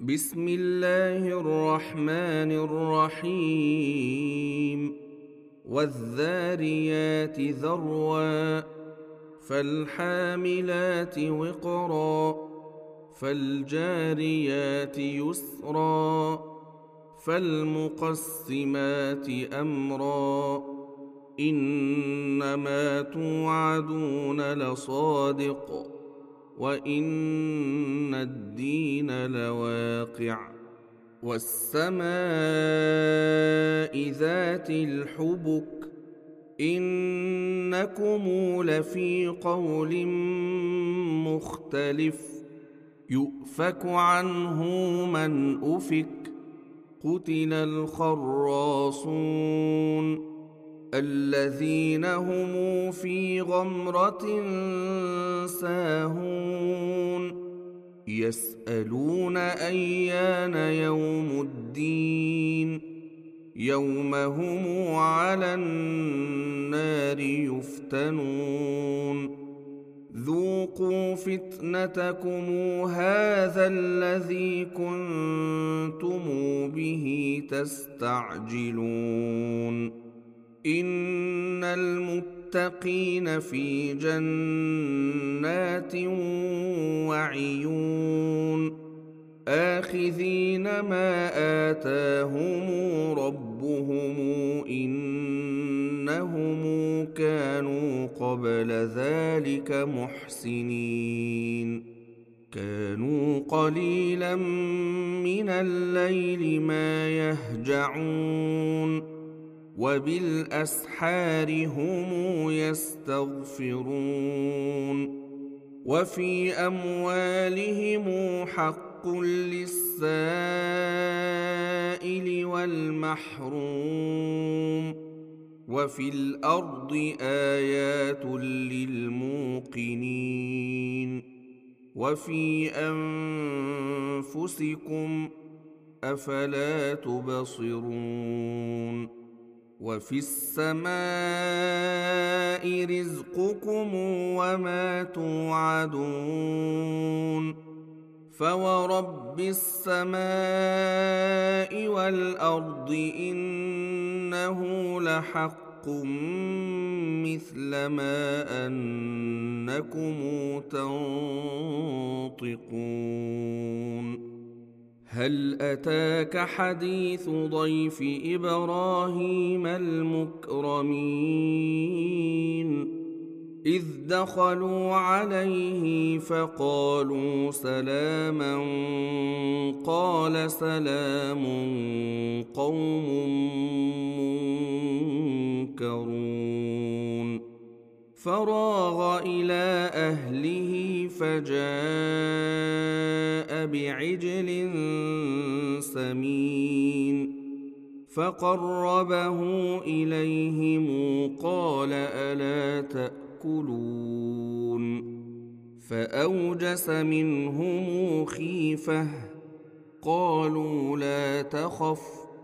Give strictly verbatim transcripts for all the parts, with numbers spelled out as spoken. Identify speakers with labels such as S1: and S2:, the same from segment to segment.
S1: بسم الله الرحمن الرحيم والذاريات ذروا فالحاملات وقرا فالجاريات يسرا فالمقسمات أمرا إنما توعدون لصادق وإن الدين لواقع والسماء ذات الحبك إنكم لفي قول مختلف يؤفك عنه من أفك قتل الخراصون الذين هم في غمرة ساهون يسألون أيان يوم الدين يوم هم على النار يفتنون ذوقوا فتنتكم هذا الذي كنتم به تستعجلون إن المتقين في جنات وعيون آخذين ما آتاهم ربهم إنهم كانوا قبل ذلك محسنين كانوا قليلا من الليل ما يهجعون وبالأسحار هم يستغفرون وفي أموالهم حق للسائل والمحروم وفي الأرض آيات للموقنين وفي أنفسكم أفلا تبصرون وفي السماء رزقكم وما توعدون فورب السماء والأرض إنه لحق مثل ما أنكم تنطقون هل أتاك حديث ضيف إبراهيم المكرمين إذ دخلوا عليه فقالوا سلاما قال سلام قوم منكرون فراغ إلى أهله فجاء بعجل سمين فقربه إليهم قال ألا تأكلون فأوجس منهم خيفة قالوا لا تخف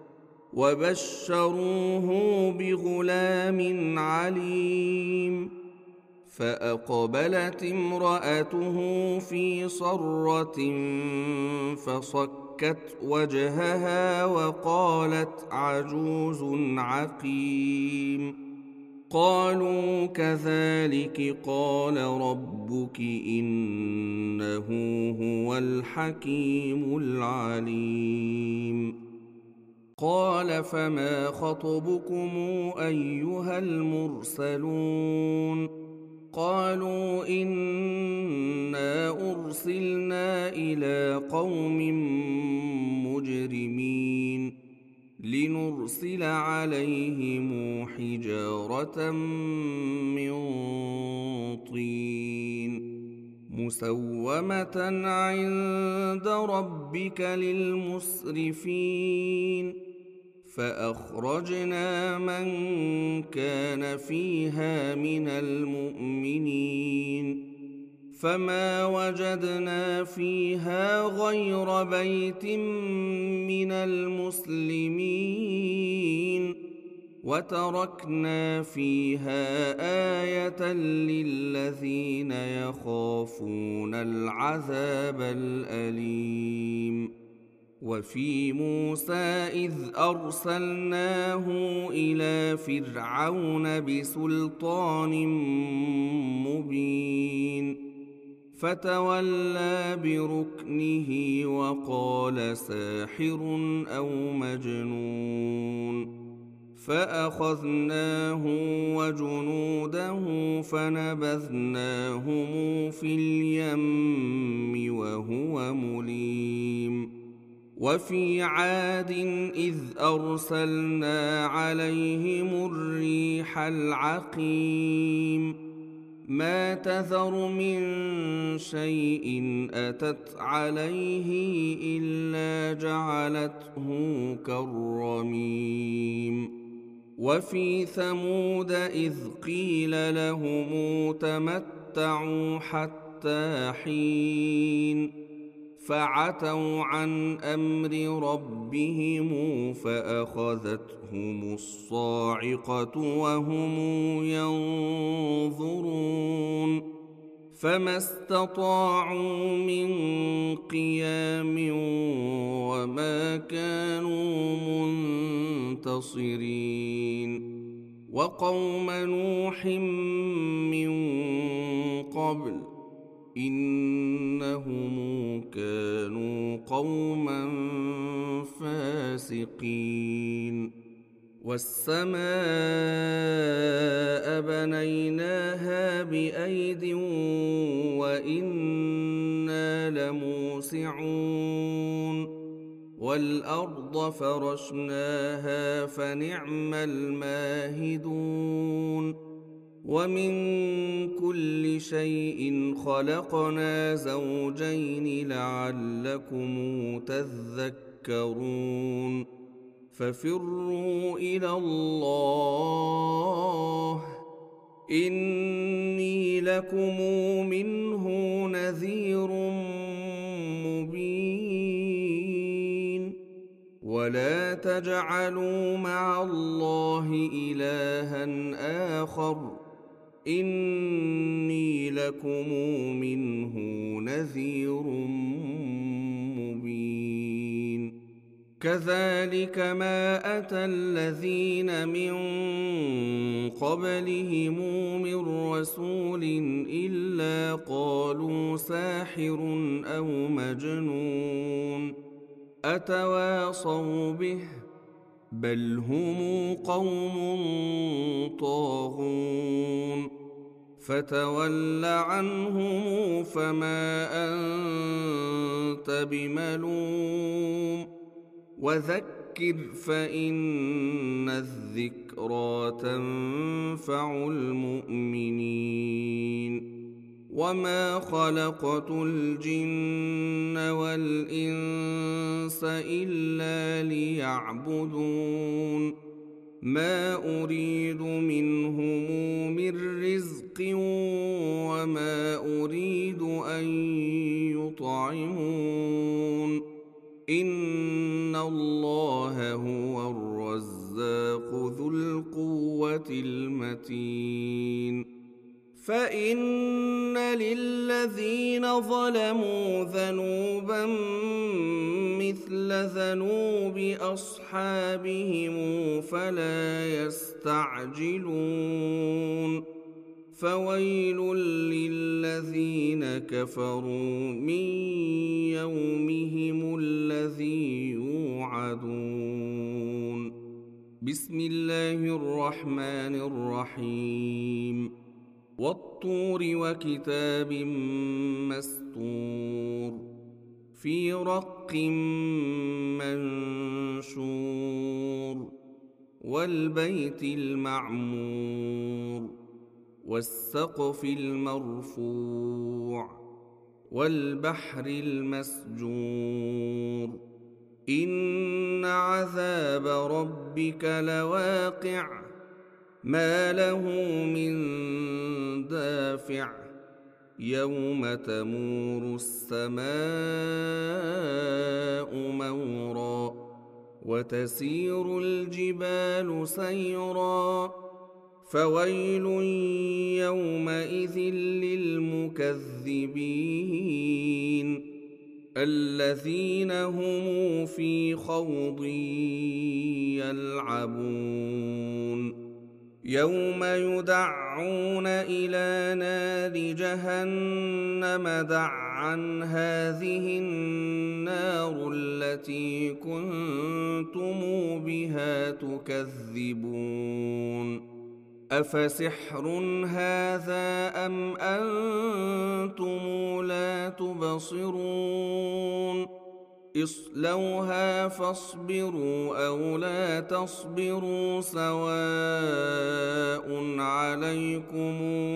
S1: وبشروه بغلام عليم فأقبلت امرأته في صرة فصكت وجهها وقالت عجوز عقيم قالوا كذلك قال ربك إنه هو الحكيم العليم قال فما خطبكم أيها المرسلون قالوا إنا أرسلنا إلى قوم مجرمين لنرسل عليهم حجارة من طين مسومة عند ربك للمسرفين فأخرجنا من كان فيها من المؤمنين فما وجدنا فيها غير بيت من المسلمين وتركنا فيها آية للذين يخافون العذاب الأليم وفي موسى إذ أرسلناه إلى فرعون بسلطان مبين فتولى بركنه وقال ساحر أو مجنون فأخذناه وجنوده فنبذناهم في اليم وهو مليم وفي عاد إذ أرسلنا عليهم الريح العقيم ما تذر من شيء أتت عليه إلا جعلته كالرميم وفي ثمود إذ قيل لهم تمتعوا حتى حين فعتوا عن أمر ربهم فأخذتهم الصاعقة وهم ينظرون فما استطاعوا من قيام وما كانوا منتصرين وقوم نوح من قبل إنهم كانوا قوما فاسقين والسماء بنيناها بأيد وإنا لموسعون والأرض فرشناها فنعم الماهدون ومن كل شيء خلقنا زوجين لعلكم تذكرون ففروا إلى الله إني لكم منه نذير مبين ولا تجعلوا مع الله إلها آخر إني لكم منه نذير مبين كذلك ما أتى الذين من قبلهم من رسول إلا قالوا ساحر أو مجنون أتواصوا به بل هم قوم طاغون فتول عنهم فما أنت بملوم وذكر فإن الذكرى تنفع المؤمنين وما خلقت الجن والإنس إلا ليعبدون ما أريد منهم من رزق وما أريد أن يطعمون إن الله هو الرزاق ذو القوة المتين فإن للذين ظلموا ذنوبا مثل ذنوب أصحابهم فلا يستعجلون فويل للذين كفروا من يومهم الذي يوعدون بسم الله الرحمن الرحيم والطور وكتاب مسطور في رق منشور والبيت المعمور والسقف المرفوع والبحر المسجور إن عذاب ربك لواقع ما له من دافع يوم تمور السماء مورا وتسير الجبال سيرا فويل يومئذ للمكذبين الذين هم في خوض يلعبون يوم يدعون إلى نار جهنم دعا هذه النار التي كنتم بها تكذبون أفسحر هذا أم أنتم لا تبصرون اصلوها فاصبروا أو لا تصبروا سواء عليكم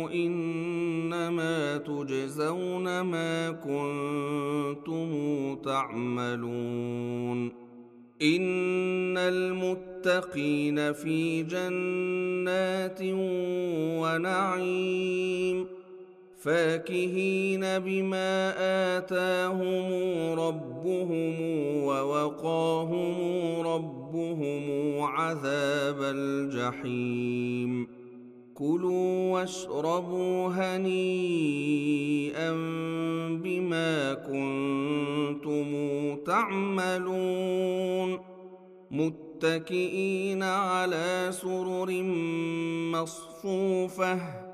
S1: إنما تجزون ما كنتم تعملون إن المتقين في جنات ونعيم فاكهين بما آتاهم ربهم ووقاهم ربهم عذاب الجحيم كلوا واشربوا هنيئا بما كنتم تعملون متكئين على سرر مصفوفة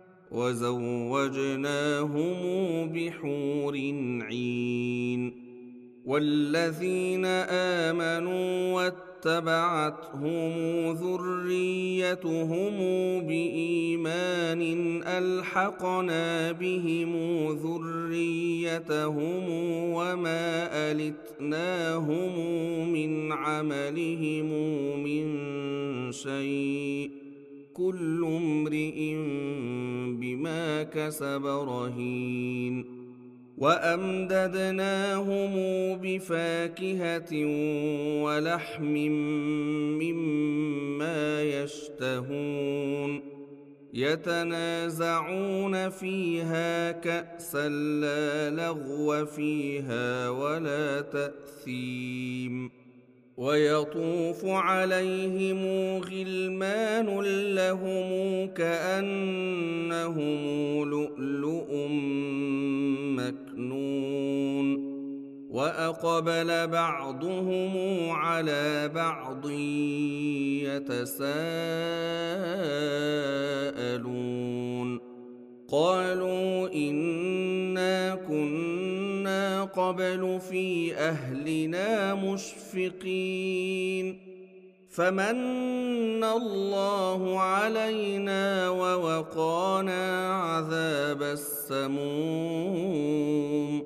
S1: وزوجناهم بحور عين والذين آمنوا واتبعتهم ذريتهم بإيمان ألحقنا بهم ذريتهم وما ألتناهم من عملهم من شيء كل امرئ بما كسب رهين وأمددناهم بفاكهة ولحم مما يشتهون يتنازعون فيها كأسا لا لغو فيها ولا تأثيم ويطوف عليهم غلمان لهم كأنهم لؤلؤ مكنون وأقبل بعضهم على بعض يتساءلون قالوا إنا كنا قبل في أهلنا مشفقين فمن الله علينا ووقانا عذاب السموم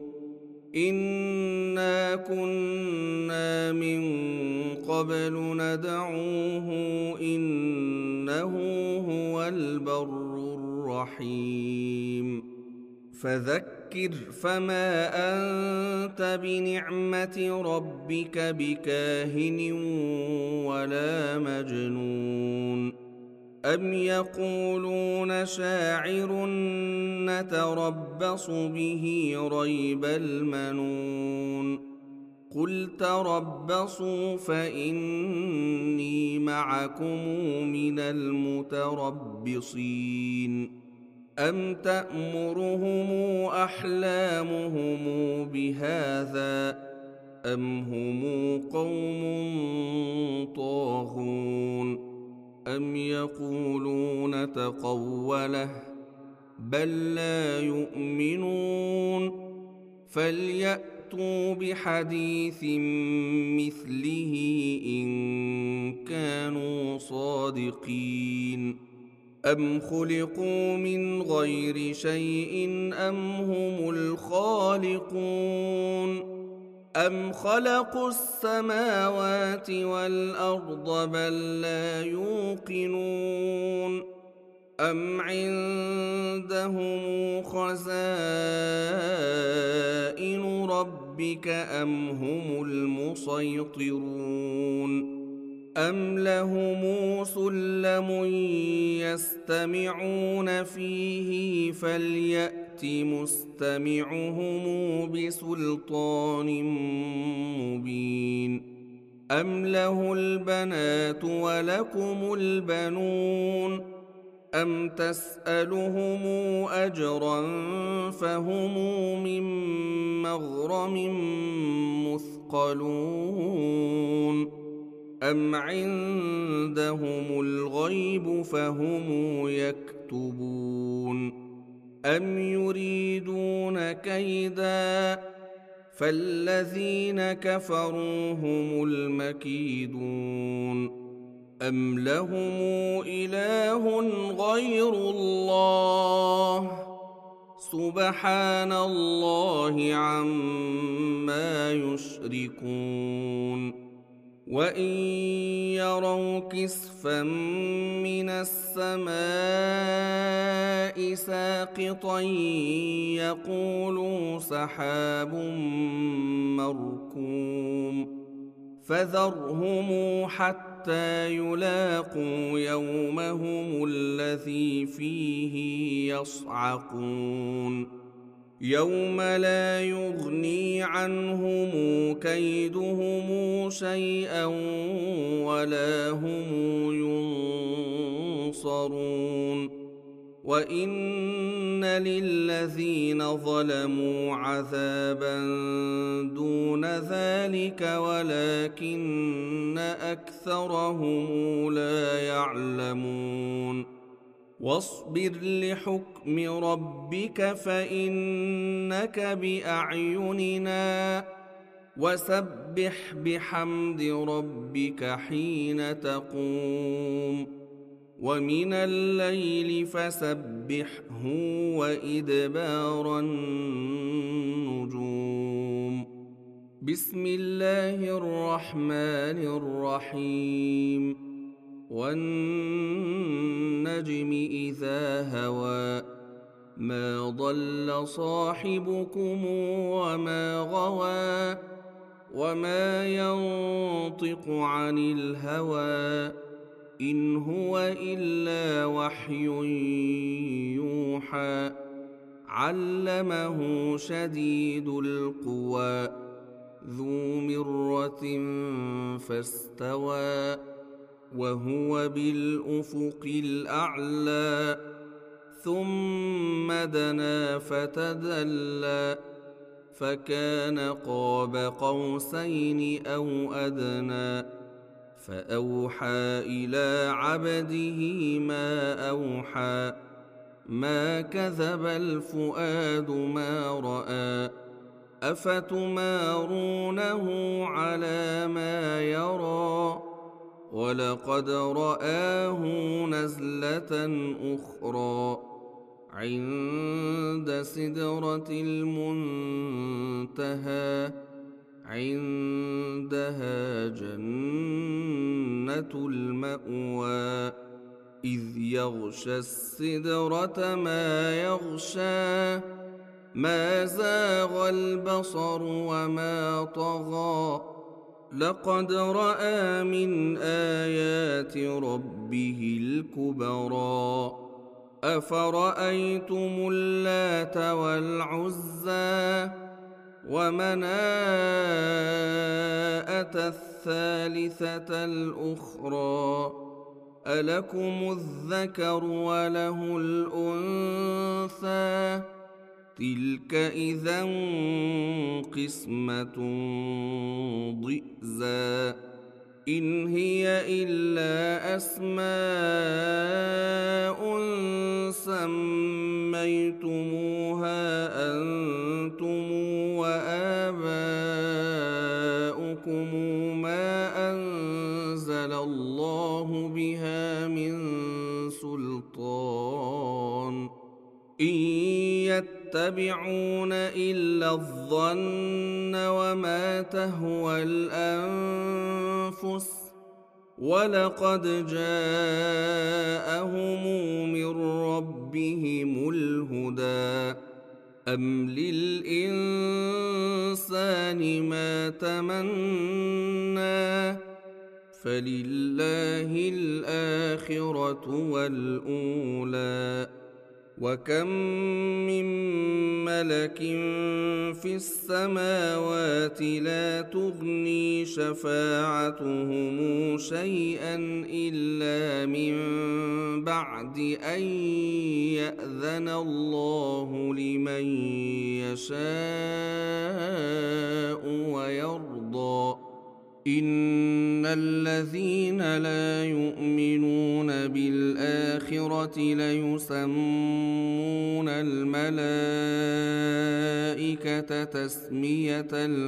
S1: إنا كنا من قبل ندعوه إنه هو البر الرحيم فذكر فما أنت بنعمة ربك بكاهن ولا مجنون أم يقولون شاعر نتربص به ريب المنون قل تربصوا فإني معكم من المتربصين أم تأمرهم أحلامهم بهذا أم هم قوم طاغون أم يقولون تقوله بل لا يؤمنون فليأتوا بحديث مثله إن كانوا صادقين أم خلقوا من غير شيء أم هم الخالقون أم خلقوا السماوات والأرض بل لا يوقنون أم عندهم خزائن ربك أم هم المسيطرون أم لهم سلم يستمعون فيه فليأت مستمعهم بسلطان مبين أم له البنات ولكم البنون أم تسألهم أجرا فهم من مغرم مثقلون أم عندهم الغيب فهم يكتبون أم يريدون كيدا فالذين كفروا هم المكيدون أم لهم إله غير الله سبحان الله عما يشركون وإن يروا كسفا من السماء ساقطا يقولوا سحاب مركوم فذرهم حتى يلاقوا يومهم الذي فيه يصعقون يوم لا يغني عنهم كيدهم شيئا ولا هم ينصرون وإن للذين ظلموا عذابا دون ذلك ولكن أكثرهم لا يعلمون واصبر لحكم ربك فإنك بأعيننا وسبح بحمد ربك حين تقوم ومن الليل فسبحه وإدبار النجوم بسم الله الرحمن الرحيم والنجم إذا هوى ما ضل صاحبكم وما غوى وما ينطق عن الهوى إن هو إلا وحي يوحى علمه شديد القوى ذو مرة فاستوى وهو بالأفق الأعلى ثم دنا فتدلى فكان قاب قوسين أو أدنى فأوحى إلى عبده ما أوحى ما كذب الفؤاد ما رأى أفتمارونه على ما يرى ولقد رآه نزلة أخرى عند سدرة المنتهى عندها جنة المأوى إذ يغشى السدرة ما يغشى ما زاغ البصر وما طغى لقد رأى من آيات ربه الكبرى أفرأيتم اللات والعزى ومناءة الثالثة الأخرى ألكم الذكر وله الأنثى تلك إذا قسمة ضئزى إن هي إلا أسماء سميتموها أنتم وآباؤكم ما أنزل الله بها من سلطان إن يتبعون إلا الظن وما تهوى الأنفس ولقد جاءهم من ربهم الهدى أم للإنسان ما تمنى فلله الآخرة والأولى وكم من ملك في السماوات لا تغني شفاعتهم شيئا إلا من بعد أن يأذن الله لمن يشاء ويرضى إن الذين لا يؤمنون بالآخرة ليسمون الملائكة تسمية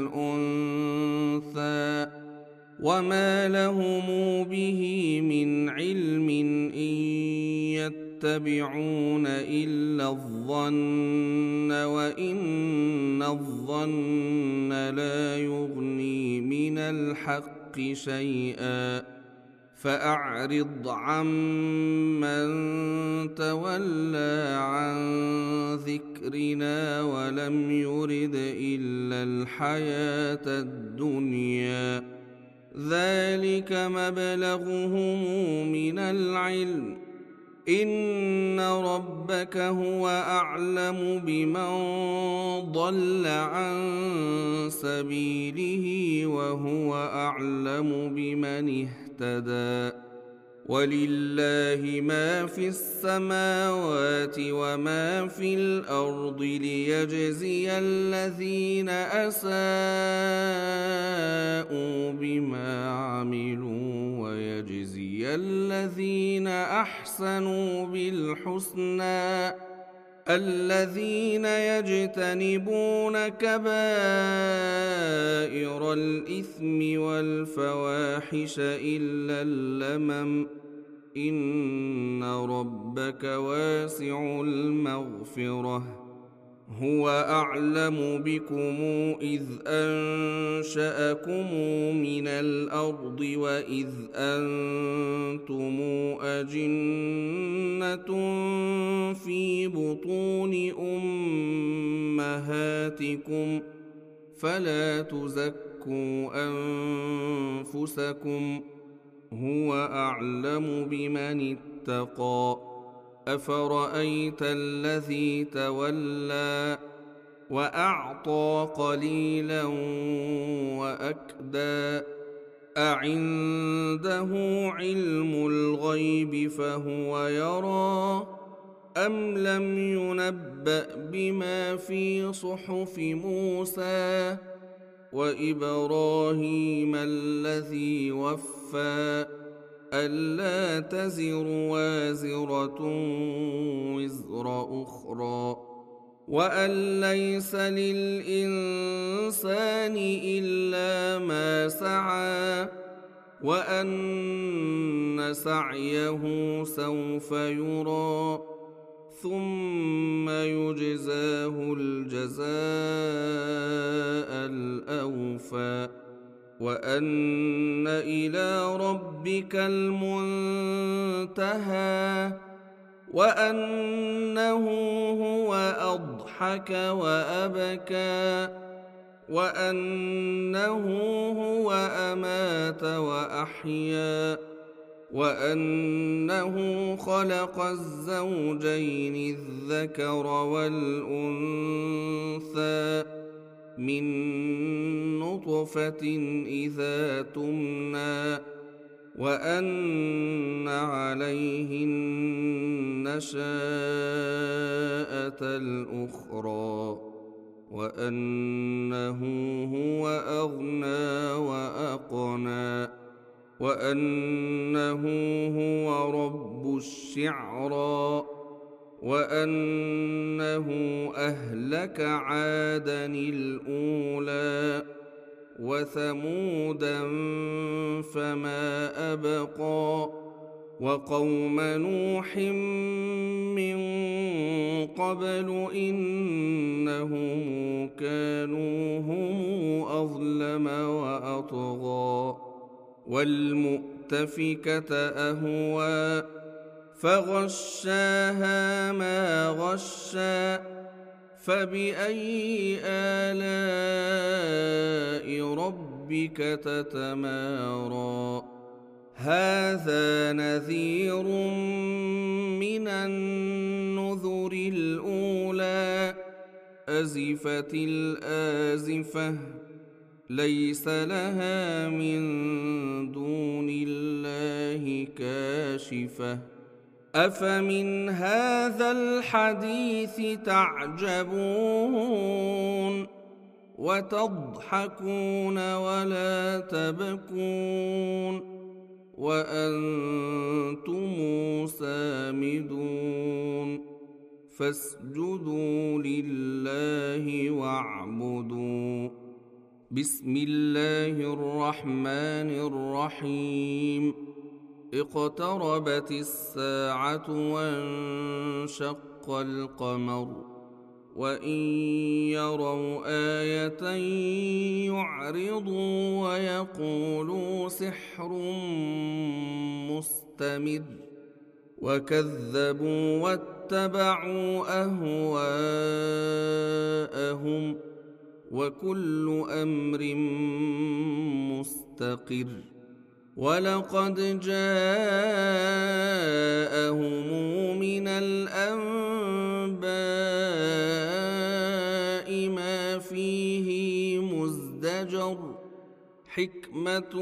S1: الأنثى وما لهم به من علم إن يتبعون إلا الظن وإن الظن لا يغني من الحق شيئا فأعرض عمن تولى عن ذكرنا ولم يرد إلا الحياة الدنيا ذلك مبلغهم من العلم إن ربك هو أعلم بمن ضل عن سبيله وهو أعلم بمن اهتدى ولله ما في السماوات وما في الأرض ليجزي الذين أساءوا بما عملوا ويجزي الذين أحسنوا بالحسنى الذين يجتنبون كبائر الإثم والفواحش إلا اللمم إن ربك واسع المغفرة هو أعلم بكم إذ أنشأكم من الأرض وإذ أنتم أجنة في بطون أمهاتكم فلا تزكوا أنفسكم هو أعلم بمن اتقى أفرأيت الذي تولى وأعطى قليلا وأكدى أعنده علم الغيب فهو يرى أم لم ينبأ بما في صحف موسى وإبراهيم الذي وفى ألا تزر وازرة وزر أخرى وأن ليس للإنسان إلا ما سعى وأن سعيه سوف يرى ثم يجزاه الجزاء الأوفى وأن إلى ربك المنتهى وأنه هو أضحك وأبكى وأنه هو أمات وأحيا وأنه خلق الزوجين الذكر والأنثى من نطفة إذا تمنى وأن عليه النشاءة الأخرى وأنه هو أغنى وأقنى وأنه هو رب الشعرى وأنه أهلك عادا الأولى وثمودا فما أبقى وقوم نوح من قبل إنهم كانوا هم أظلم وأطغى والمؤتفكة أهوى فغشاها ما غشى فبأي آلاء ربك تتمارى هذا نذير من النذر الأولى أزفت الآزفة ليس لها من دون الله كاشفة أفمن هذا الحديث تعجبون وتضحكون ولا تبكون وأنتم سامدون فاسجدوا لله واعبدوا بسم الله الرحمن الرحيم اقتربت الساعة وانشق القمر وإن يروا آية يعرضوا ويقولوا سحر مستمر وكذبوا واتبعوا أهواءهم وكل أمر مستقر ولقد جاءهم من الأنباء ما فيه مزدجر حكمة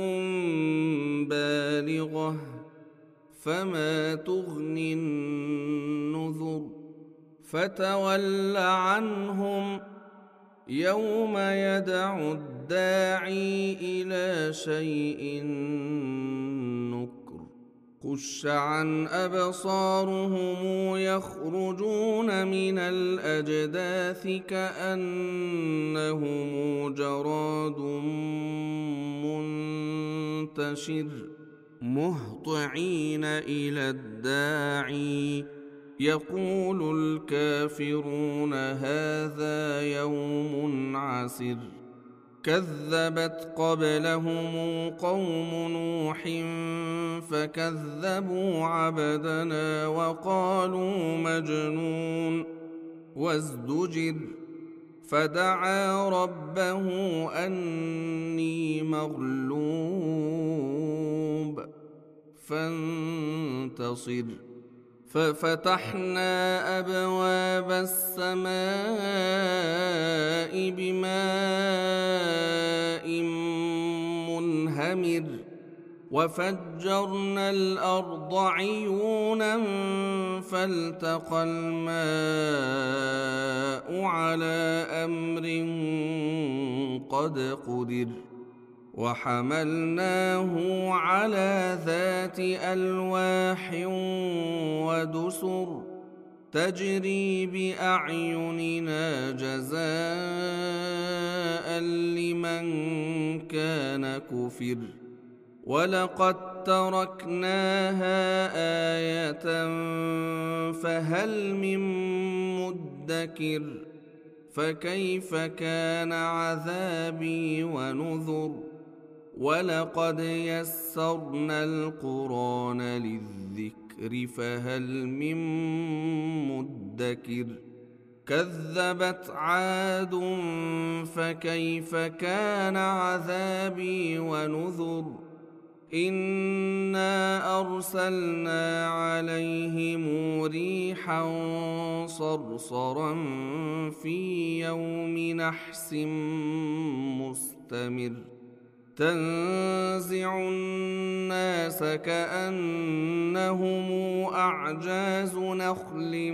S1: بالغة فما تغني النذر فتول عنهم يوم يدعو الداعي إلى شيء نكر خش عن أبصارهم يخرجون من الأجداث كأنهم جراد منتشر مهطعين إلى الداعي يقول الكافرون هذا يوم عسر كذبت قبلهم قوم نوح فكذبوا عبدنا وقالوا مجنون وازدجر فدعا ربه أني مغلوب فانتصر ففتحنا أبواب السماء بماء منهمر وفجرنا الأرض عيونا فالتقى الماء على أمر قد قدر وحملناه على ذات ألواح ودسر تجري بأعيننا جزاء لمن كان كفر ولقد تركناها آية فهل من مدكر فكيف كان عذابي ونذر ولقد يسرنا القرآن للذكر فهل من مدكر كذبت عاد فكيف كان عذابي ونذر إنا أرسلنا عليهم ريحا صرصرا في يوم نحس مستمر تنزع الناس كأنهم أعجاز نخل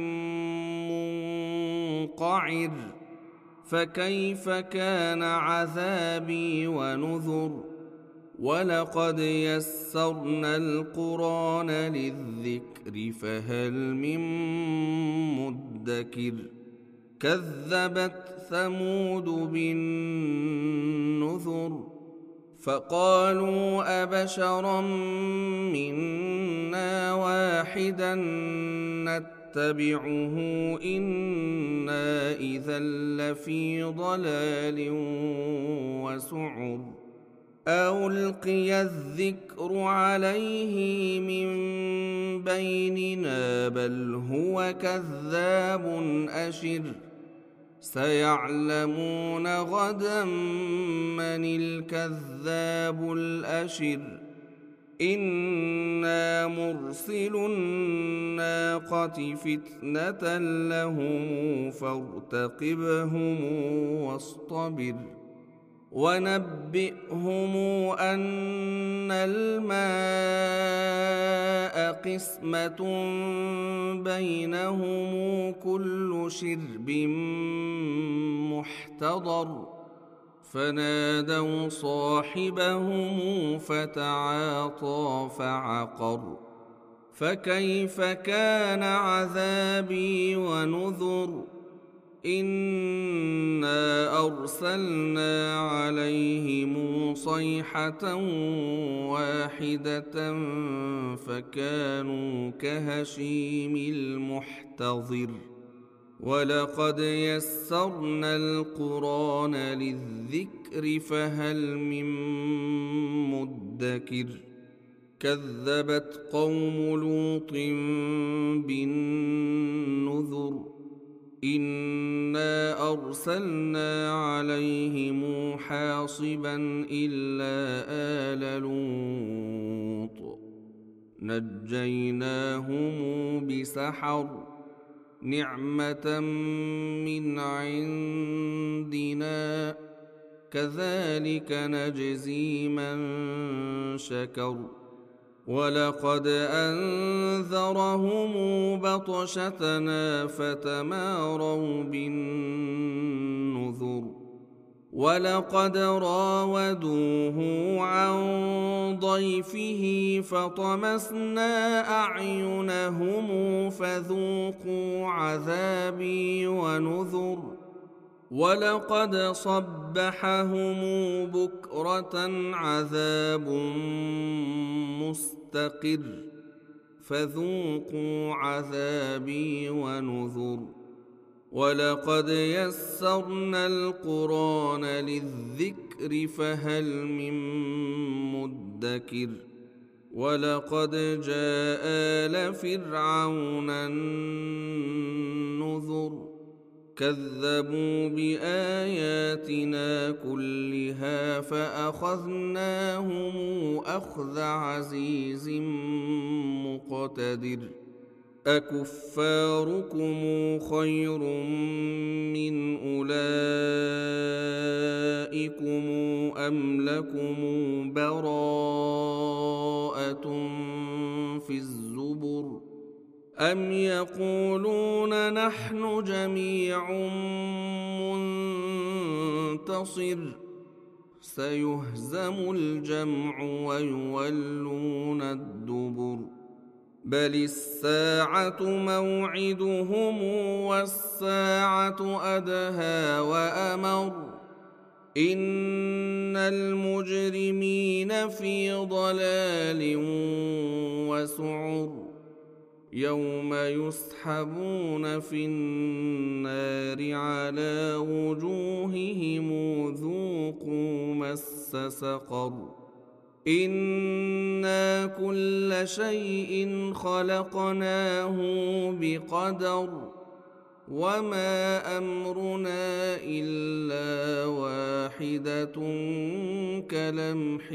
S1: منقعر فكيف كان عذابي ونذر ولقد يسرنا القرآن للذكر فهل من مدكر كذبت ثمود بالنذر فقالوا أبشرا منا واحدا نتبعه إنا إذا لفي ضلال وسعر ألقي الذكر عليه من بيننا بل هو كذاب أشر سيعلمون غدا من الكذاب الأشر إنا مرسل الناقة فتنة لهم فارتقبهم واصطبر ونبئهم أن الماء قسمة بينهم كل شرب محتضر فنادوا صاحبهم فتعاطى فعقر فكيف كان عذابي ونذر إنا أرسلنا عليهم صيحة واحدة فكانوا كهشيم المحتضر ولقد يسرنا القرآن للذكر فهل من مدكر كذبت قوم لوط بالنذر إنا أرسلنا عليهم حاصبا إلا آل لوط نجيناهم بسحر نعمة من عندنا كذلك نجزي من شكر ولقد أنذرهم بطشتنا فتماروا بالنذر ولقد راودوه عن ضيفه فطمسنا أعينهم فذوقوا عذابي ونذر ولقد صبحهم بكرة عذاب مستقر فذوقوا عذابي ونذر ولقد يسرنا القرآن للذكر فهل من مدكر ولقد جاء آل فرعون النذر كذبوا بآياتنا كلها فأخذناهم أخذ عزيز مقتدر أكفاركم خير من أولئكم أم لكم براءة في الزبر أم يقولون نحن جميع منتصر سيهزم الجمع ويولون الدبر بل الساعة موعدهم والساعة أدهى وأمر إن المجرمين في ضلال وسعر يوم يسحبون في النار على وجوههم ذوقوا مس سقر إنا كل شيء خلقناه بقدر وما أمرنا إلا واحدة كلمح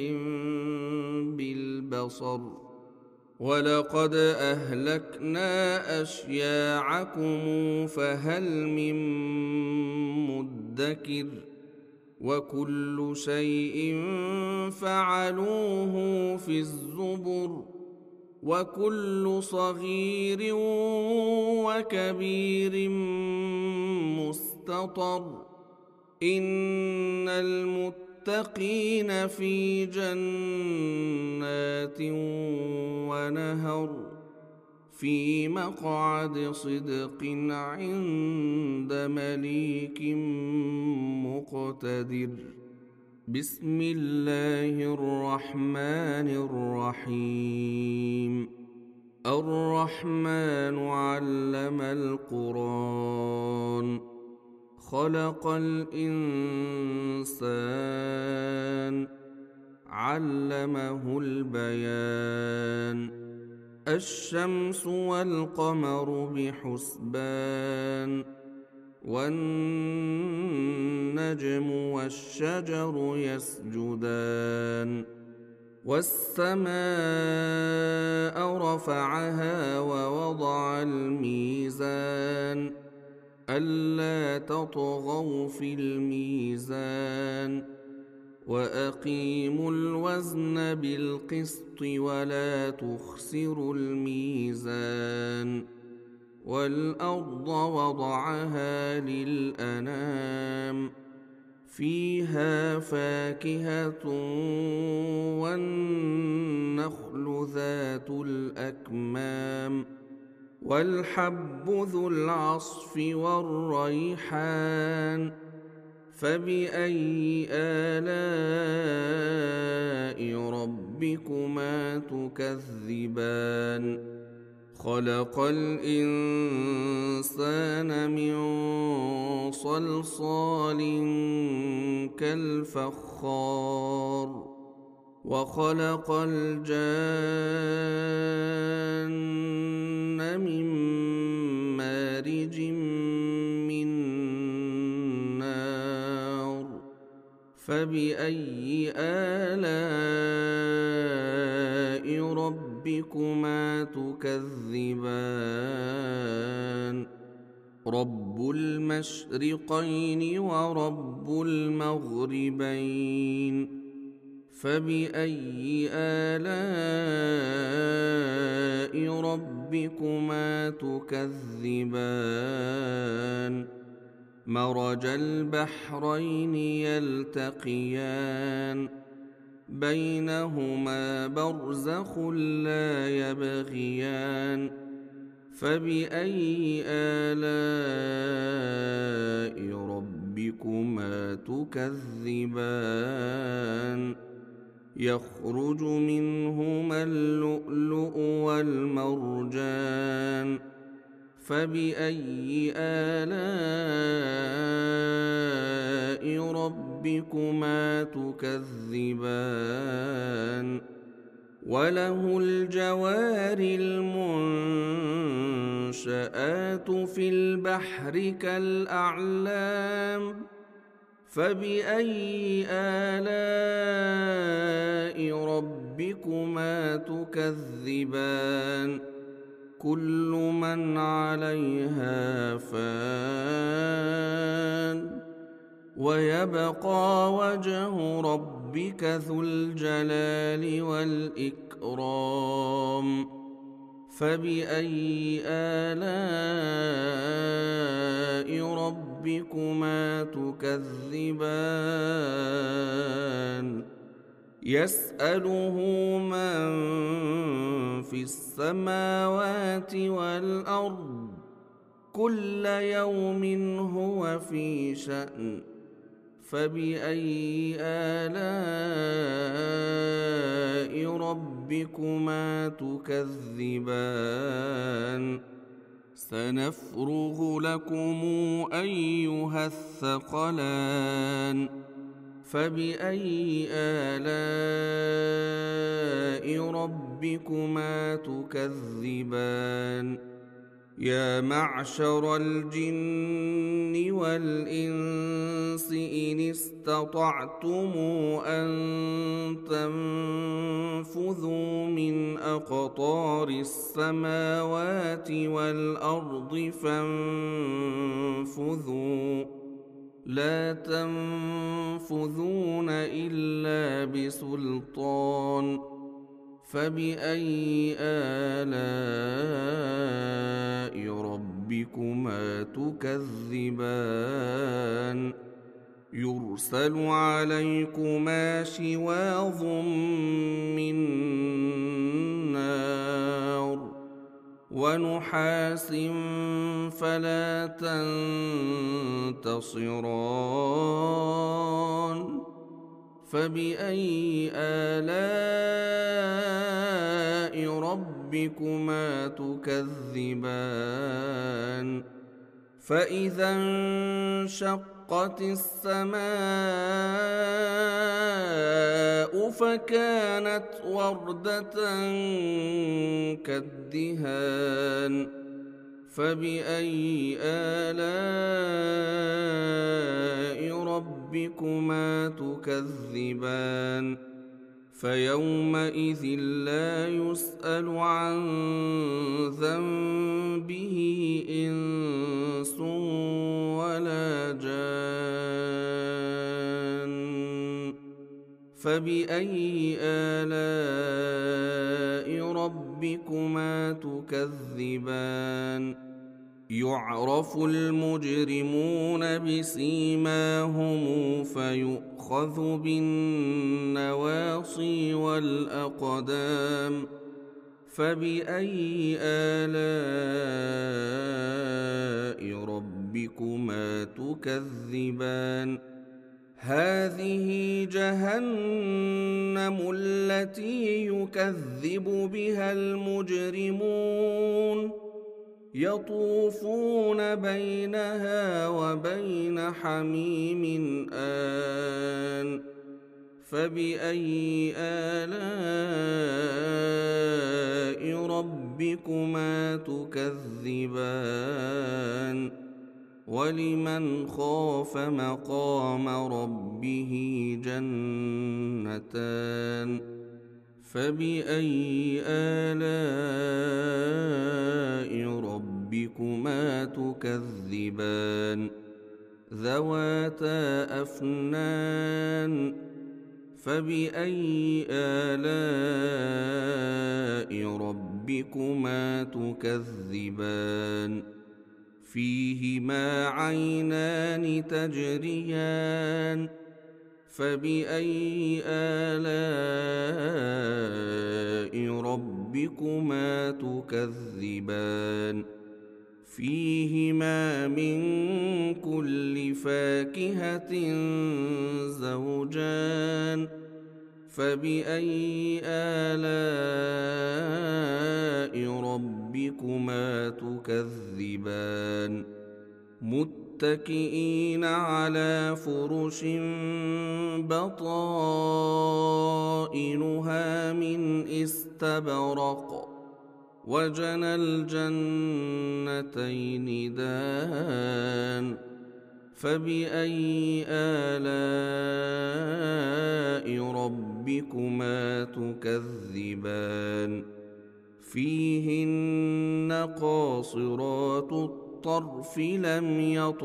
S1: بالبصر ولقد أهلكنا أشياعكم فهل من مدكر وكل شيء فعلوه في الزبر وكل صغير وكبير مستطر إن المتقين في جنات ونهر في مقعد صدق عند مليك مقتدر بسم الله الرحمن الرحيم الرحمن علم القرآن خلق الإنسان علمه البيان الشمس والقمر بحسبان والنجم والشجر يسجدان والسماء رفعها ووضع الميزان ألا تطغوا في الميزان وأقيموا الوزن بالقسط ولا تخسروا الميزان والأرض وضعها للأنام فيها فاكهة والنخل ذات الأكمام والحب ذو العصف والريحان فبأي آلاء ربكما تكذبان خلق الإنسان من صلصال كالفخار وخلق الجان من مارج من نار فبأي آلاء ربكما تكذبان رب المشرقين ورب المغربين فبأي آلاء ربكما تكذبان مرج البحرين يلتقيان بينهما برزخ لا يبغيان فبأي آلاء ربكما تكذبان يخرج منهما اللؤلؤ والمرجان فبأي آلاء ربكما تكذبان وله الجوار المنشآت في البحر كالأعلام فبأي آلاء ربكما تكذبان كل من عليها فان ويبقى وجه ربك ذو الجلال والإكرام فبأي آلاء ربكما تكذبان يسأله من في السماوات والأرض كل يوم هو في شأن فبأي آلاء ربكما تكذبان سنفرغ لكم أيها الثقلان فبأي آلاء ربكما تكذبان يا معشر الجن والإنس إن استطعتم أن تنفذوا من أقطار السماوات والأرض فانفذوا لا تنفذون إلا بسلطان فبأي آلاء ربكما تكذبان يرسل عليكما شواظ من نار ونحاس فلا تنتصران فبأي آلاء ربكما تكذبان فإذا انشقت السماء فكانت وردة كالدهان فبأي آلاء ربكما تكذبان فيومئذ لا يسأل عن ذنبه إنس ولا جان. فبأي آلاء ربكما تكذبان؟ يعرف المجرمون بسيماهم فيؤخذ بالنواصي والأقدام. فبأي آلاء ربكما تكذبان؟ هذه جهنم التي يكذب بها المجرمون يطوفون بينها وبين حميم آن. فبأي آلاء ربكما تكذبان؟ ولمن خاف مقام ربه جنتان. فبأي آلاء ربكما تكذبان؟ ذواتا أفنان. فبأي آلاء ربكما تكذبان؟ فيهما عينان تجريان. فبأي آلاء ربكما تكذبان؟ فيهما من كل فاكهة زوجان. فبأي آلاء ربكما تكذبان؟ متكئين على فرش بطائنها من استبرق وجنى الجنتين دان. فبأي آلاء ربكما تكذبان؟ فيهن قاصرات الطرف لم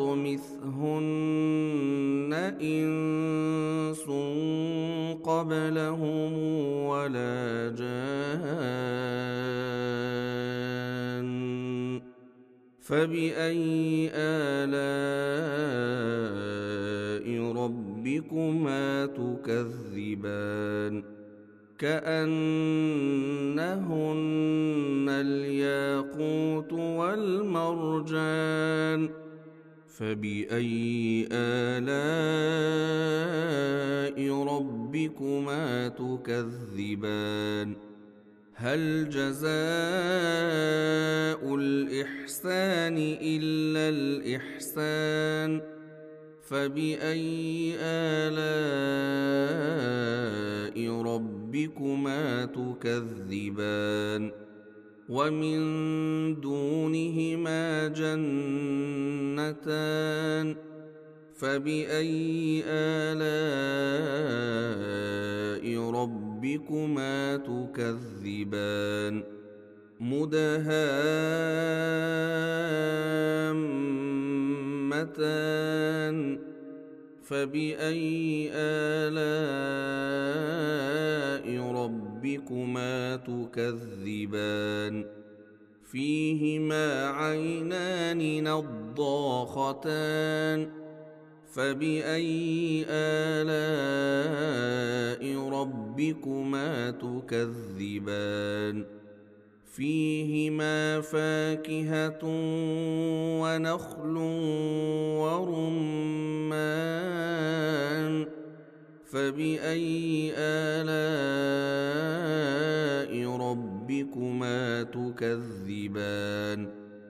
S1: يطمثهن إنس قبلهم ولا جان. فبأي آلاء ربكما تكذبان؟ كأنهن الياقوت والمرجان. فبأي آلاء ربكما تكذبان؟ هل جزاء الإحسان إلا الإحسان؟ فبأي آلاء ربكما تكذبان؟ ومن دونهما جنتان. فبأي آلاء ربكما تكذبان؟ مدهامتان. فبأي آلاء ربكما تكذبان؟ فيهما عينان نضاختان. فبأي آلاء ربكما تكذبان؟ فيهما فاكهة ونخل ورمان. فبأي آلاء ربكما تكذبان؟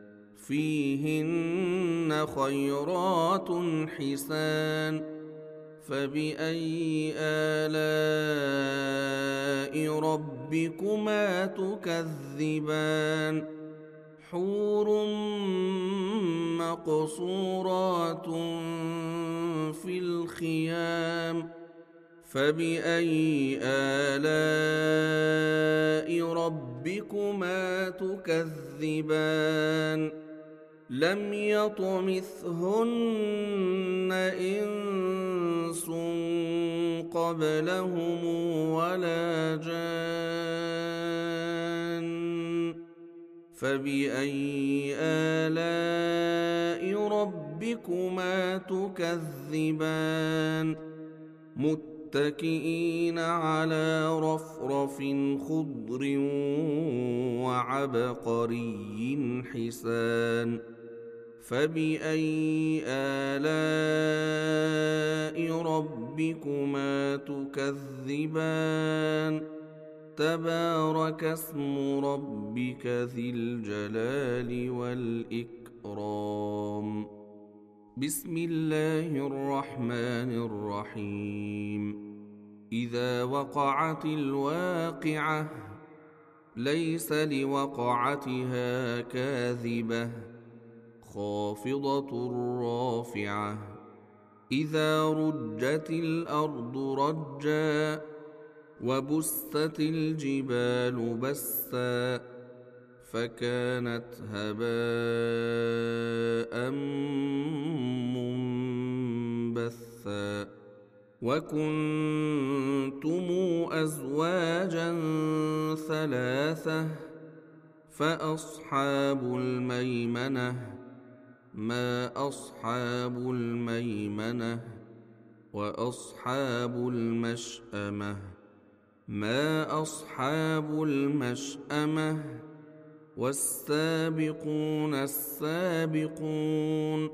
S1: فيهن خيرات حسان. فبأي آلاء ربكما تكذبان؟ حور مقصورات في الخيام. فبأي آلاء ربكما تكذبان لم يطمثهن إنس قبلهم ولا جان فبأي آلاء ربكما تكذبان متكئين على رفرف خضر وعبقري حسان فبأي آلاء ربكما تكذبان تبارك اسم ربك ذي الجلال والإكرام بسم الله الرحمن الرحيم إذا وقعت الواقعة ليس لوقعتها كاذبة خافضة رافعة إذا رجت الأرض رجا وبست الجبال بسا فكانت هباء منبثا وكنتم أزواجا ثلاثة فأصحاب الميمنة ما أصحاب الميمنة وأصحاب المشأمة ما أصحاب المشأمة والسابقون السابقون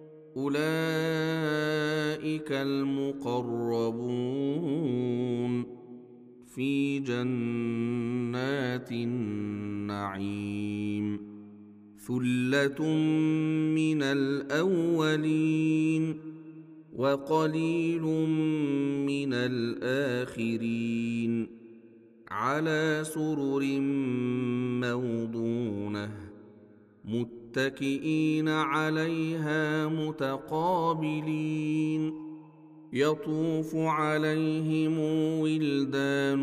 S1: أولئك المقربون في جنات النعيم ثلة من الأولين وقليل من الآخرين على سرر موضونة متكئين عليها متقابلين يطوف عليهم ولدان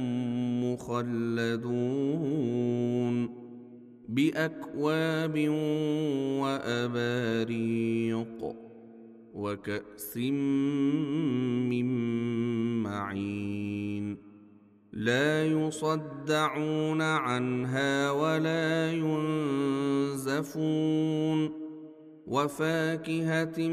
S1: مخلدون بأكواب وأباريق وكأس من معين لا يصدعون عنها ولا ينزفون وفاكهة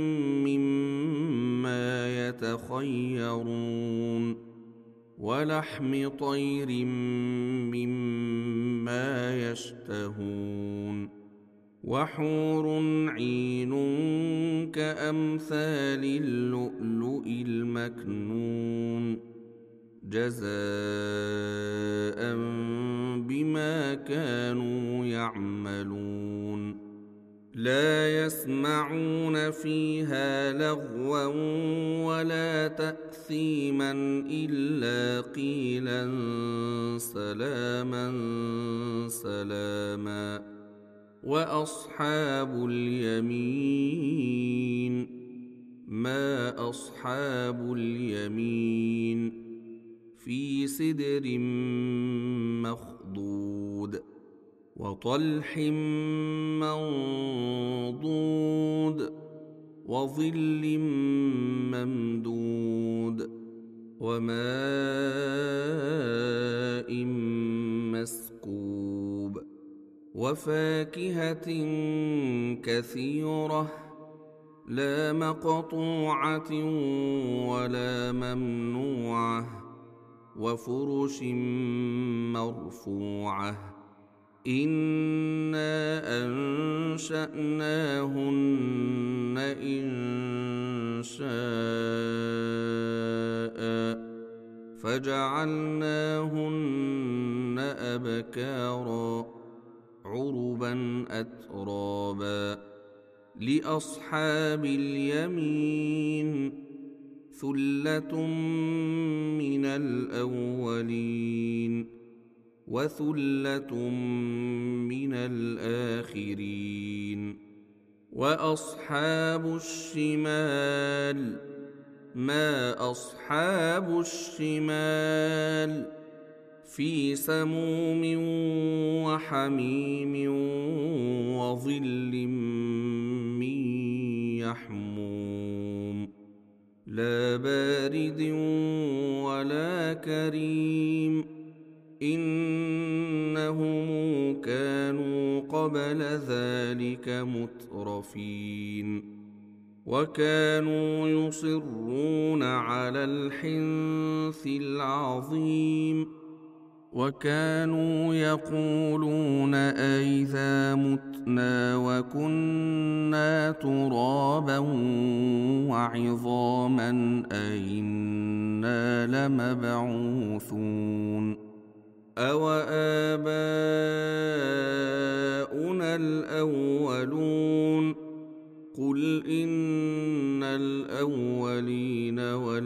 S1: مما يتخيرون ولحم طير مما يشتهون وحور عين كأمثال اللؤلؤ المكنون جزاء بما كانوا يعملون لا يسمعون فيها لغوا ولا تأثيما إلا قيلا سلاما سلاما وأصحاب اليمين ما أصحاب اليمين في سدر مخضود وطلح منضود وظل ممدود وماء مسكوب وفاكهة كثيرة لا مقطوعة ولا ممنوعة وفرش مرفوعة إنا أنشأناهن إنشاء فجعلناهن أبكارا عربا أترابا لأصحاب اليمين ثلة من الأولين وثلة من الآخرين وأصحاب الشمال ما أصحاب الشمال في سموم وحميم وظل من يحموم لا بارد ولا كريم إنهم كانوا قبل ذلك مترفين وكانوا يصرون على الحنث العظيم وكانوا يقولون أئذا متنا وكنا ترابا وعظاما أئنا لمبعوثون أوآباؤنا الأولون قل إن الأولين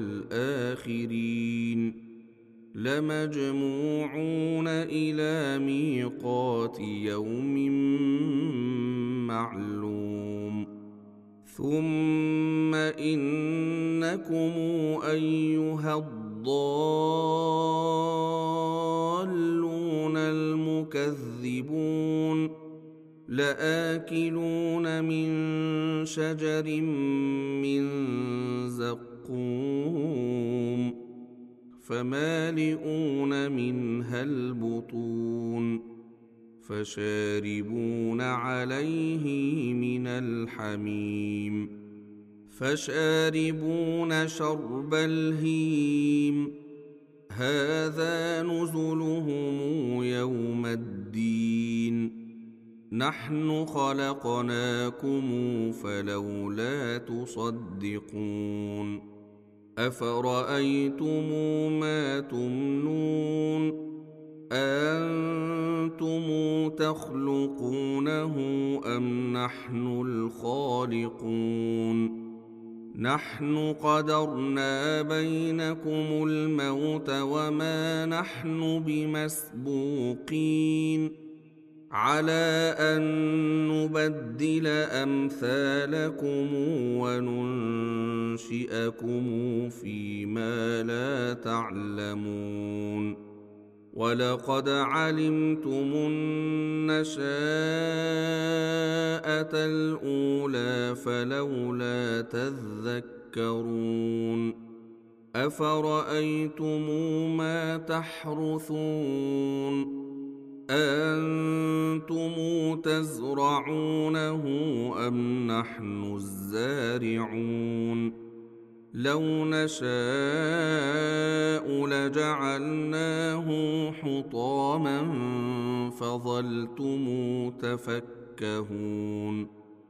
S1: والآخرين لمجموعون إلى ميقات يوم معلوم ثم إنكم أيها الضالون المكذبون لآكلون من شجر من زقوم فمالئون منها البطون فشاربون عليه من الحميم فشاربون شرب الهيم هذا نزلهم يوم الدين نحن خلقناكم فلولا تصدقون أفرأيتم ما تمنون أأنتم تخلقونه أم نحن الخالقون نحن قدرنا بينكم الموت وما نحن بمسبوقين على أن نبدل أمثالكم وننشئكم فيما لا تعلمون ولقد علمتم النشاءة الأولى فلولا تذكرون أفرأيتم ما تحرثون أأنتم تزرعونه أم نحن الزارعون لو نشاء لجعلناه حطاما فظلتم تفكهون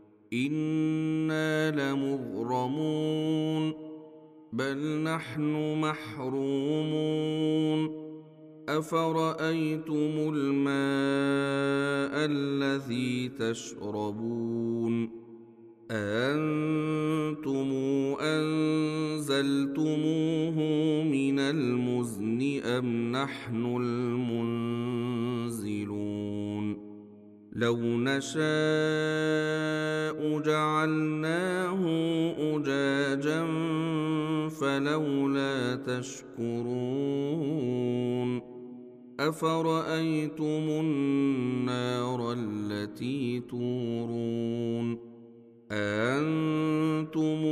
S1: إنا لمغرمون بل نحن محرومون أفرأيتم الماء الذي تشربون أأنتم أنزلتموه من المزن أم نحن المنزلون لو نشاء جعلناه أجاجا فلولا تشكرون أفرأيتم النار التي تورون أأنتم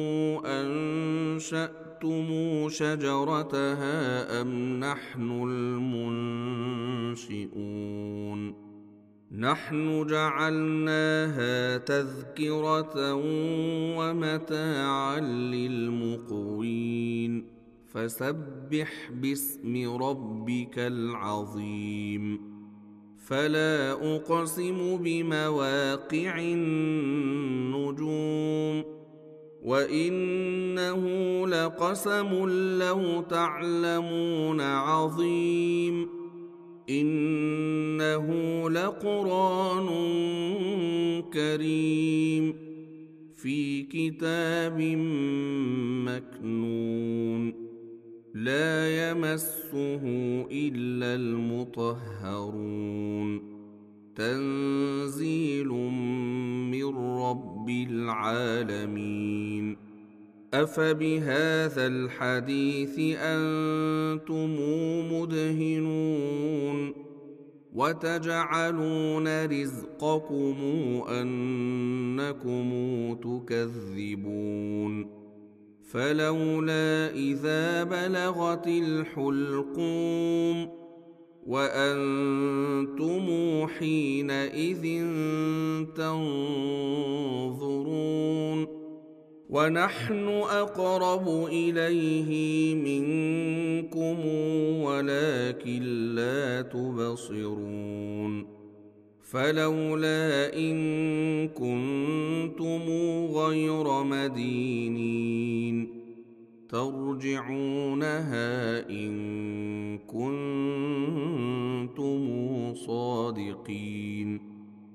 S1: أنشأتم شجرتها أم نحن المنشئون نحن جعلناها تذكرة ومتاعا للمقوين فسبح باسم ربك العظيم فلا أقسم بمواقع النجوم وإنه لقسم لو تعلمون عظيم إنه لقرآن كريم في كتاب مكنون لا يمسه إلا المطهرون تنزيل من رب العالمين أفبهذا الحديث أنتم مدهنون وتجعلون رزقكم أنكم تكذبون فلولا إذا بلغت الحلقوم وأنتم حينئذ تنظرون ونحن أقرب إليه منكم ولكن لا تبصرون فلولا إن كنتم غير مدينين ترجعونها إن كنتم صادقين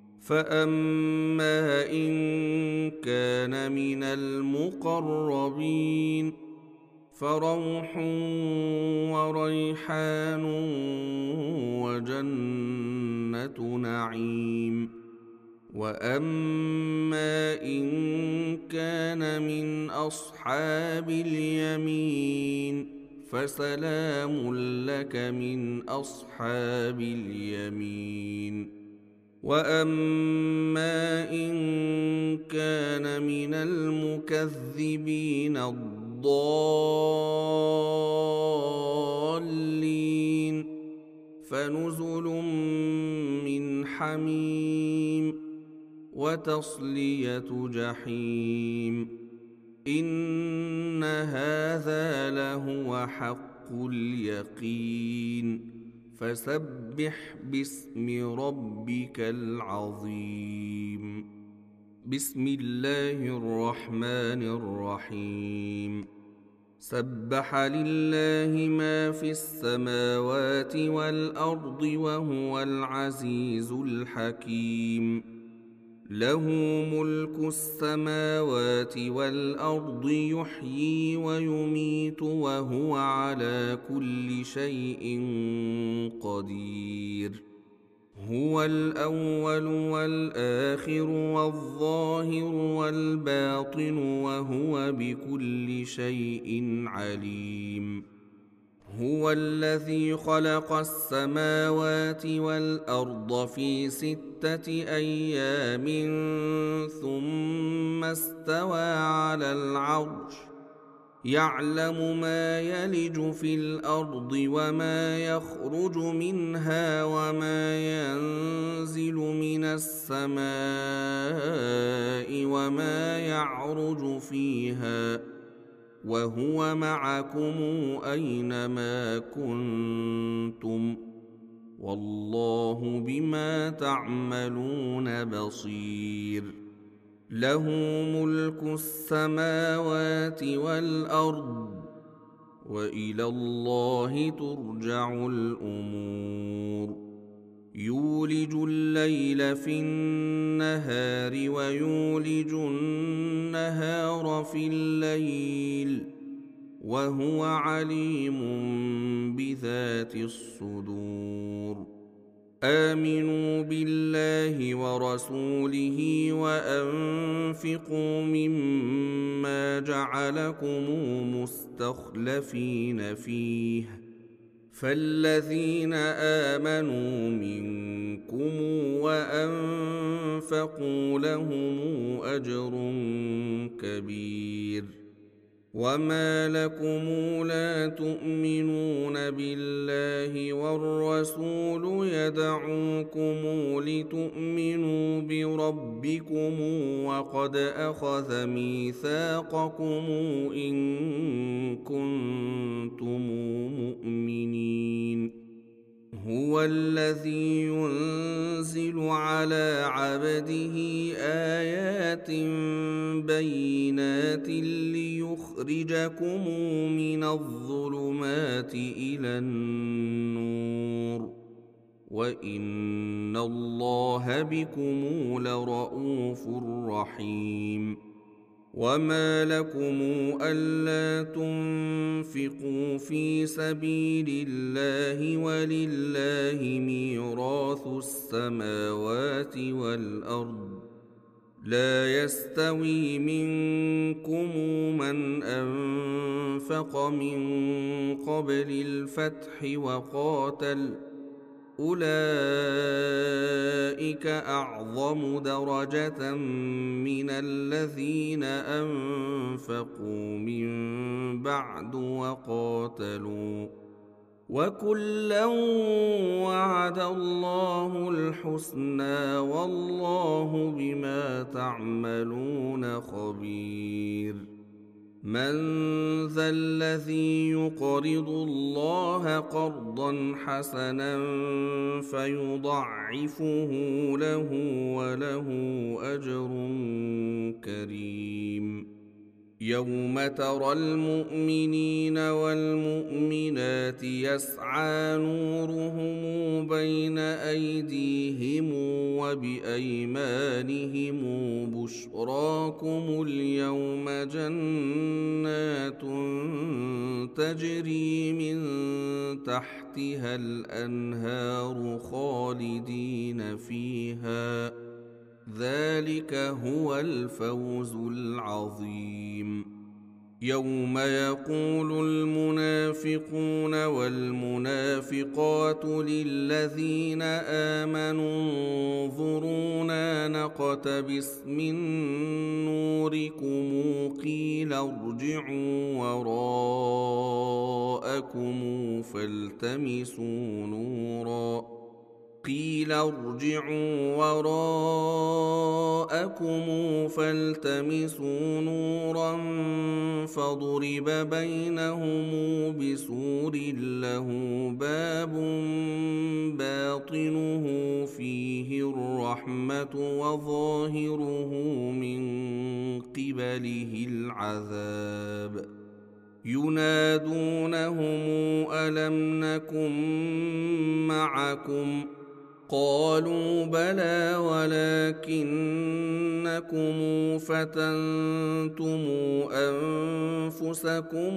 S1: فأما إن كان من المقربين فروح وريحان وجنة نعيم وأما إن كان من أصحاب اليمين فسلام لك من أصحاب اليمين وأما إن كان من المكذبين الضالين فنزل من حميم وتصلية جحيم إن هذا لهو حق اليقين فسبح باسم ربك العظيم بسم الله الرحمن الرحيم سبح لله ما في السماوات والأرض وهو العزيز الحكيم له ملك السماوات والأرض يحيي ويميت وهو على كل شيء قدير هو الأول والآخر والظاهر والباطن وهو بكل شيء عليم هو الذي خلق السماوات والأرض في ستة أيام ثم استوى على العرش يعلم ما يلج في الأرض وما يخرج منها وما ينزل من السماء وما يعرج فيها وهو معكم أينما كنتم والله بما تعملون بصير له ملك السماوات والأرض وإلى الله ترجع الأمور يولج الليل في النهار ويولج النهار في الليل وهو عليم بذات الصدور آمنوا بالله ورسوله وأنفقوا مما جعلكم مستخلفين فيه فالذين آمنوا منكم وأنفقوا لهم أجر كبير وما لكم لا تؤمنون بالله والرسول يدعوكم لتؤمنوا بربكم وقد أخذ ميثاقكم إن كنتم مؤمنين هو الذي ينزل على عبده آيات بينات ليخرجكم من الظلمات إلى النور وإن الله بكم لرءوف رحيم وما لكم ألا تنفقوا في سبيل الله ولله ميراث السماوات والأرض لا يستوي منكم من أنفق من قبل الفتح وقاتل، أولئك أعظم درجة من الذين أنفقوا من بعد وقاتلوا، وكلا وعد الله الحسنى والله بما تعملون خبير. من ذا الذي يقرض الله قرضا حسنا فيضعفه له وله أجر كريم؟ يوم ترى المؤمنين والمؤمنات يسعى نورهم بين أيديهم وبأيمانهم بشراكم اليوم جنات تجري من تحتها الأنهار خالدين فيها، ذلك هو الفوز العظيم. يوم يقول المنافقون والمنافقات للذين آمنوا انظرونا نقتبس من نوركم قيل ارجعوا وراءكم فالتمسوا نورا قيل ارجعوا وراءكم فالتمسوا نورا فضرب بينهم بسور له باب باطنه فيه الرحمة وظاهره من قبله العذاب، ينادونهم ألم نكن معكم؟ قالوا بلى ولكنكم فتنتم أنفسكم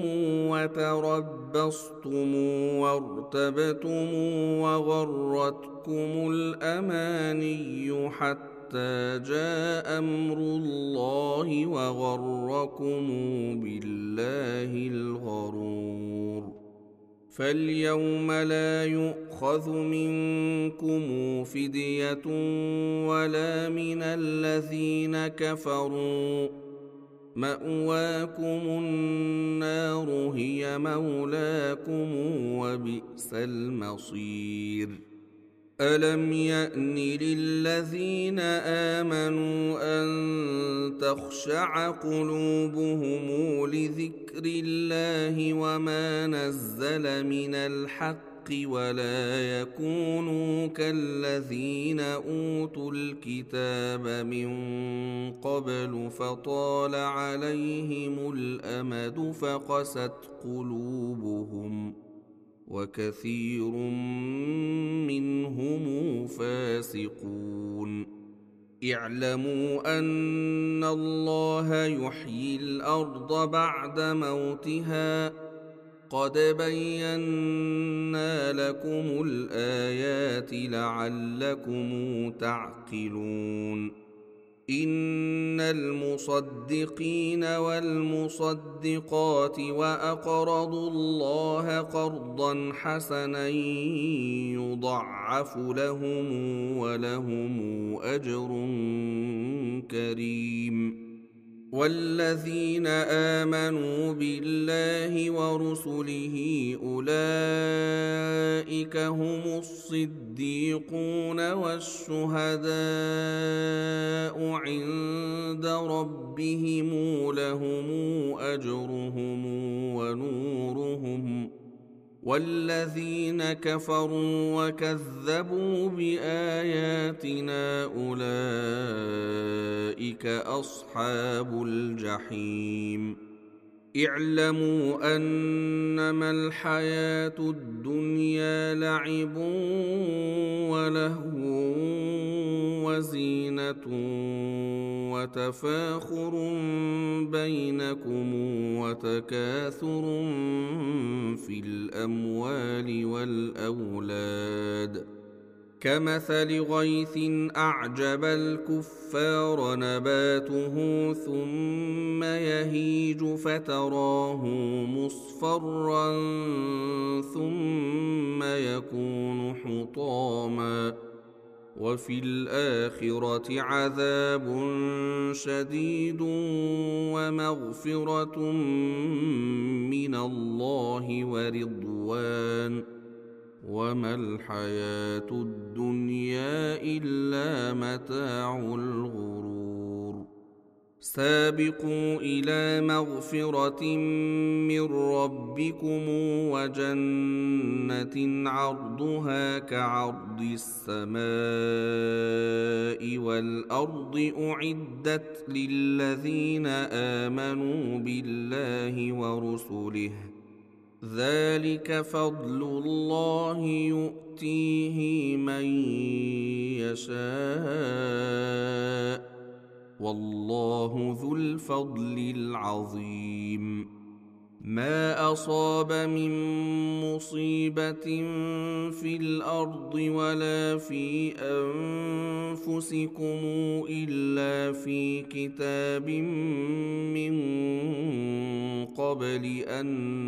S1: وتربصتم وارتبتم وغرتكم الأماني حتى جاء أمر الله وغركم بالله الغرور. فاليوم لا يؤخذ منكم فدية ولا من الذين كفروا، مأواكم النار هي مولاكم وبئس المصير. ألم يأن للذين آمنوا أن تخشع قلوبهم لذكر الله وما نزل من الحق ولا يكونوا كالذين أوتوا الكتاب من قبل فطال عليهم الأمد فقست قلوبهم وكثير منهم فاسقون. اعلموا أن الله يحيي الأرض بعد موتها، قد بينا لكم الآيات لعلكم تعقلون. إن المصدقين والمصدقات وأقرضوا الله قرضا حسنا يضاعف لهم ولهم أجر كريم. والذين آمنوا بالله ورسله أولئك هم الصديقون والشهداء عند ربهم لهم أجرهم ونورهم. والذين كفروا وكذبوا بآياتنا أولئك أصحاب الجحيم. اعلموا أنما الحياة الدنيا لعب ولهو وزينة وتفاخر بينكم وتكاثر في الأموال والأولاد كمثل غيث أعجب الكفار نباته ثم يهيج فتراه مصفرا ثم يكون حطاما وفي الآخرة عذاب شديد ومغفرة من الله ورضوان وما الحياة الدنيا إلا متاع الغرور سابقوا إلى مغفرة من ربكم وجنة عرضها كعرض السماء والأرض أعدت للذين آمنوا بالله ورسله ذلك فضل الله يؤتيه من يشاء والله ذو الفضل العظيم ما أصاب من مصيبة في الأرض ولا في أنفسكم إلا في كتاب من قبل أن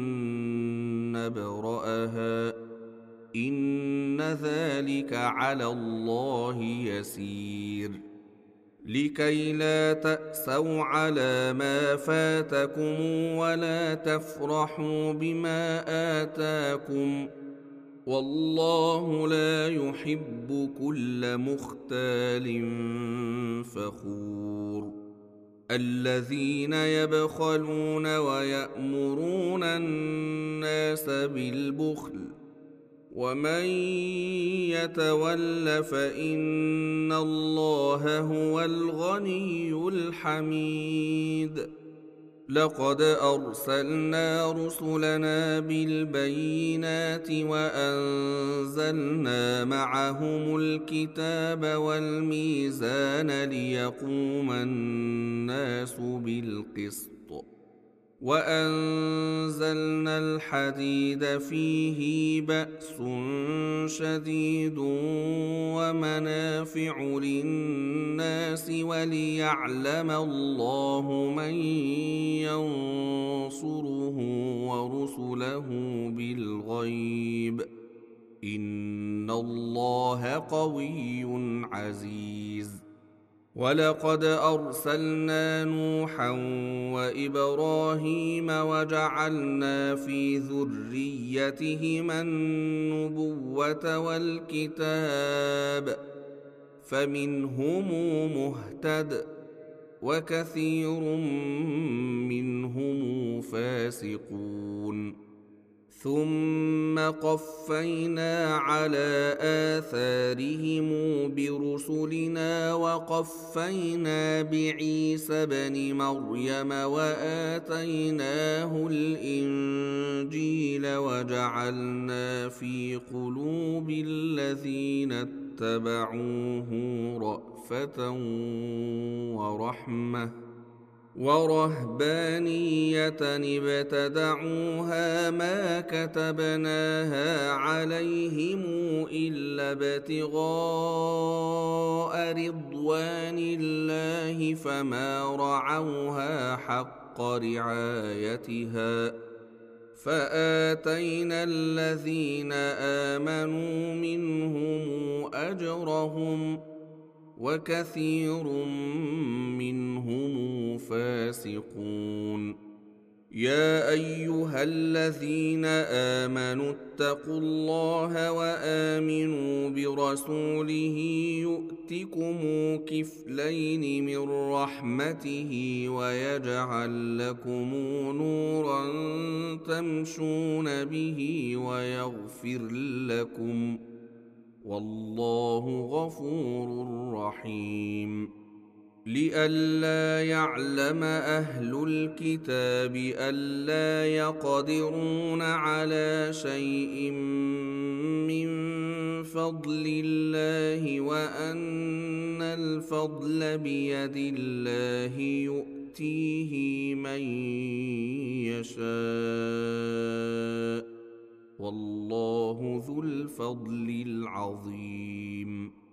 S1: نبرأها إن ذلك على الله يسير لكي لا تأسوا على ما فاتكم ولا تفرحوا بما آتاكم والله لا يحب كل مختال فخور الذين يبخلون ويأمرون الناس بالبخل ومن يتول فإن الله هو الغني الحميد لقد أرسلنا رسلنا بالبينات وأنزلنا معهم الكتاب والميزان ليقوم الناس بالقسط وأنزلنا الحديد فيه بأس شديد ومنافع للناس وليعلم الله من ينصره ورسله بالغيب إن الله قوي عزيز ولقد أرسلنا نوحا وإبراهيم وجعلنا في ذريتهما النبوة والكتاب فمنهم مهتد وكثير منهم فاسقون ثم قفينا على آثارهم برسلنا وقفينا بعيسى بن مريم وآتيناه الإنجيل وجعلنا في قلوب الذين اتبعوه رأفة ورحمة ورهبانية ابتدعوها ما كتبناها عليهم إلا ابتغاء رضوان الله فما رعوها حق رعايتها فآتينا الذين آمنوا منهم أجرهم وكثير منهم فاسقون يا أيها الذين آمنوا اتقوا الله وآمنوا برسوله يؤتكم كفلين من رحمته ويجعل لكم نورا تمشون به ويغفر لكم والله غفور رحيم لئلا يعلم أهل الكتاب ألا يقدرون على شيء من فضل الله وأن الفضل بيد الله يؤتيه من يشاء والله ذو الفضل العظيم.